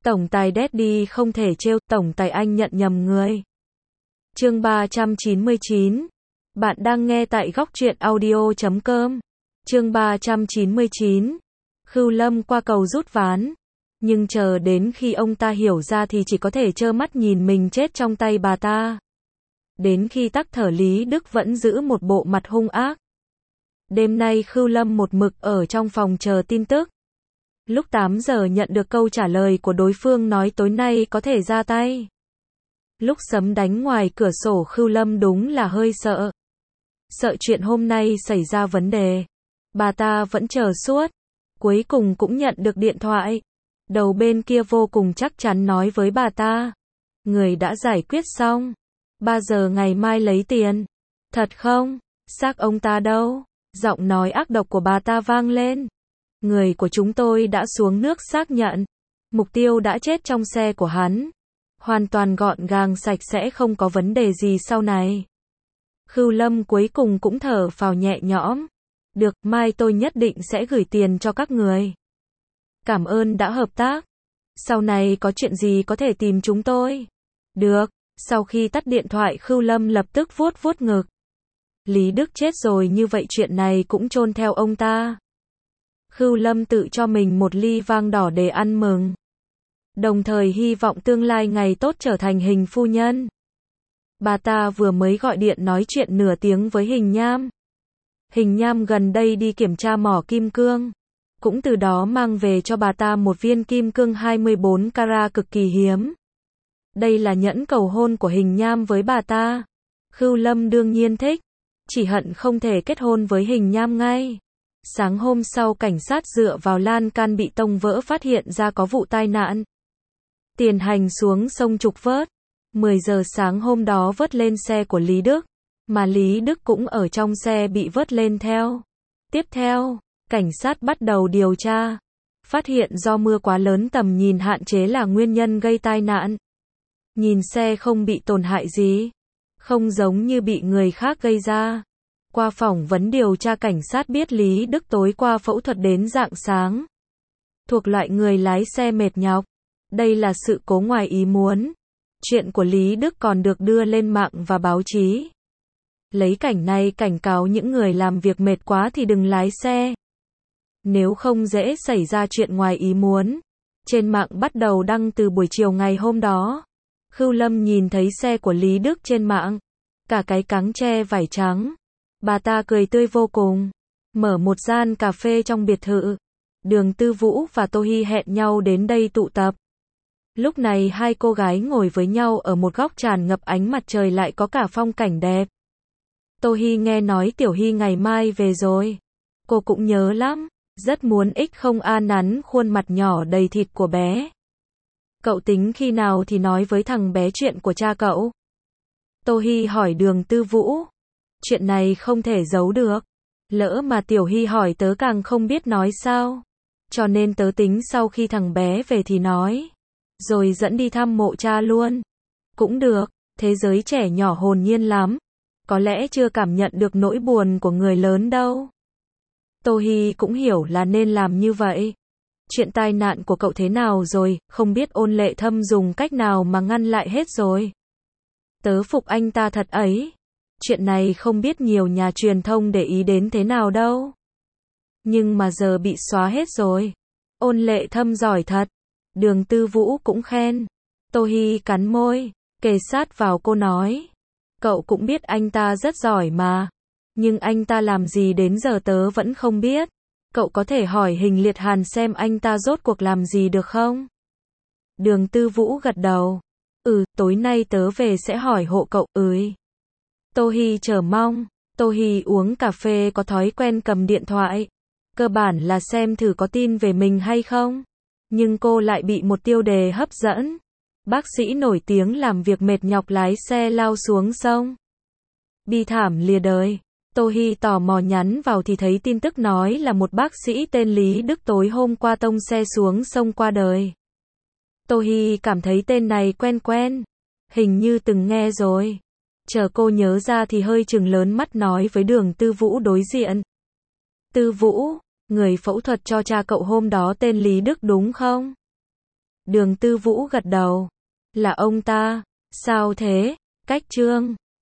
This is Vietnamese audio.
Tổng tài Daddy không thể trêu, tổng tài anh nhận nhầm người. Chương 399. Bạn đang nghe tại góc truyện audio.com. Chương 399. Khưu Lâm qua cầu rút ván. Nhưng chờ đến khi ông ta hiểu ra thì chỉ có thể trơ mắt nhìn mình chết trong tay bà ta. Đến khi tắc thở Lý Đức vẫn giữ một bộ mặt hung ác. Đêm nay Khưu Lâm một mực ở trong phòng chờ tin tức. Lúc 8 giờ nhận được câu trả lời của đối phương nói tối nay có thể ra tay. Lúc sấm đánh ngoài cửa sổ Khưu Lâm đúng là hơi sợ. Sợ chuyện hôm nay xảy ra vấn đề. Bà ta vẫn chờ suốt. Cuối cùng cũng nhận được điện thoại. Đầu bên kia vô cùng chắc chắn nói với bà ta. Người đã giải quyết xong. 3 giờ ngày mai lấy tiền. Thật không? Xác ông ta đâu? Giọng nói ác độc của bà ta vang lên. Người của chúng tôi đã xuống nước xác nhận. Mục tiêu đã chết trong xe của hắn. Hoàn toàn gọn gàng sạch sẽ, không có vấn đề gì sau này. Khưu Lâm cuối cùng cũng thở phào nhẹ nhõm. Được, mai tôi nhất định sẽ gửi tiền cho các người. Cảm ơn đã hợp tác. Sau này có chuyện gì có thể tìm chúng tôi. Được, sau khi tắt điện thoại Khưu Lâm lập tức vuốt vuốt ngực. Lý Đức chết rồi, như vậy chuyện này cũng chôn theo ông ta. Khưu Lâm tự cho mình một ly vang đỏ để ăn mừng. Đồng thời hy vọng tương lai ngày tốt trở thành Hình phu nhân. Bà ta vừa mới gọi điện nói chuyện nửa tiếng với Hình Nham. Hình Nham gần đây đi kiểm tra mỏ kim cương. Cũng từ đó mang về cho bà ta một viên kim cương 24 carat cực kỳ hiếm. Đây là nhẫn cầu hôn của Hình Nham với bà ta. Khưu Lâm đương nhiên thích. Chỉ hận không thể kết hôn với Hình Nham ngay. Sáng hôm sau cảnh sát dựa vào lan can bị tông vỡ phát hiện ra có vụ tai nạn. Tiền hành xuống sông trục vớt. 10 giờ sáng hôm đó vớt lên xe của Lý Đức. Mà Lý Đức cũng ở trong xe bị vớt lên theo. Tiếp theo, cảnh sát bắt đầu điều tra. Phát hiện do mưa quá lớn tầm nhìn hạn chế là nguyên nhân gây tai nạn. Nhìn xe không bị tổn hại gì. Không giống như bị người khác gây ra. Qua phỏng vấn điều tra cảnh sát biết Lý Đức tối qua phẫu thuật đến rạng sáng. Thuộc loại người lái xe mệt nhọc. Đây là sự cố ngoài ý muốn. Chuyện của Lý Đức còn được đưa lên mạng và báo chí. Lấy cảnh này cảnh cáo những người làm việc mệt quá thì đừng lái xe. Nếu không dễ xảy ra chuyện ngoài ý muốn. Trên mạng bắt đầu đăng từ buổi chiều ngày hôm đó. Khưu Lâm nhìn thấy xe của Lý Đức trên mạng. Cả cái cáng tre vải trắng. Bà ta cười tươi vô cùng. Mở một gian cà phê trong biệt thự. Đường Tư Vũ và Tô Hi hẹn nhau đến đây tụ tập. Lúc này hai cô gái ngồi với nhau ở một góc tràn ngập ánh mặt trời, lại có cả phong cảnh đẹp. Tô Hi nghe nói Tiểu Hi ngày mai về rồi. Cô cũng nhớ lắm. Rất muốn không nắn khuôn mặt nhỏ đầy thịt của bé. Cậu tính khi nào thì nói với thằng bé chuyện của cha cậu? Tô Hi hỏi Đường Tư Vũ. Chuyện này không thể giấu được. Lỡ mà Tiểu Hi hỏi tớ càng không biết nói sao. Cho nên tớ tính sau khi thằng bé về thì nói. Rồi dẫn đi thăm mộ cha luôn. Cũng được, thế giới trẻ nhỏ hồn nhiên lắm. Có lẽ chưa cảm nhận được nỗi buồn của người lớn đâu. Tô Hi cũng hiểu là nên làm như vậy. Chuyện tai nạn của cậu thế nào rồi, không biết Ôn Lệ Thâm dùng cách nào mà ngăn lại hết rồi. Tớ phục anh ta thật ấy. Chuyện này không biết nhiều nhà truyền thông để ý đến thế nào đâu. Nhưng mà giờ bị xóa hết rồi. Ôn Lệ Thâm giỏi thật. Đường Tư Vũ cũng khen. Tô Hi cắn môi, kề sát vào cô nói. Cậu cũng biết anh ta rất giỏi mà. Nhưng anh ta làm gì đến giờ tớ vẫn không biết. Cậu có thể hỏi Hình Liệt Hàn xem anh ta rốt cuộc làm gì được không? Đường Tư Vũ gật đầu. Tối nay tớ về sẽ hỏi hộ cậu. Tô Hi chờ mong. Tô Hi uống cà phê có thói quen cầm điện thoại. Cơ bản là xem thử có tin về mình hay không. Nhưng cô lại bị một tiêu đề hấp dẫn. Bác sĩ nổi tiếng làm việc mệt nhọc lái xe lao xuống sông. Bi thảm lìa đời. Tô Hi tò mò nhắn vào thì thấy tin tức nói là một bác sĩ tên Lý Đức tối hôm qua tông xe xuống sông qua đời. Tô Hi cảm thấy tên này quen quen. Hình như từng nghe rồi. Chờ cô nhớ ra thì hơi trừng lớn mắt nói với Đường Tư Vũ đối diện. Tư Vũ, người phẫu thuật cho cha cậu hôm đó tên Lý Đức đúng không? Đường Tư Vũ gật đầu. Là ông ta. Sao thế? Cách Trương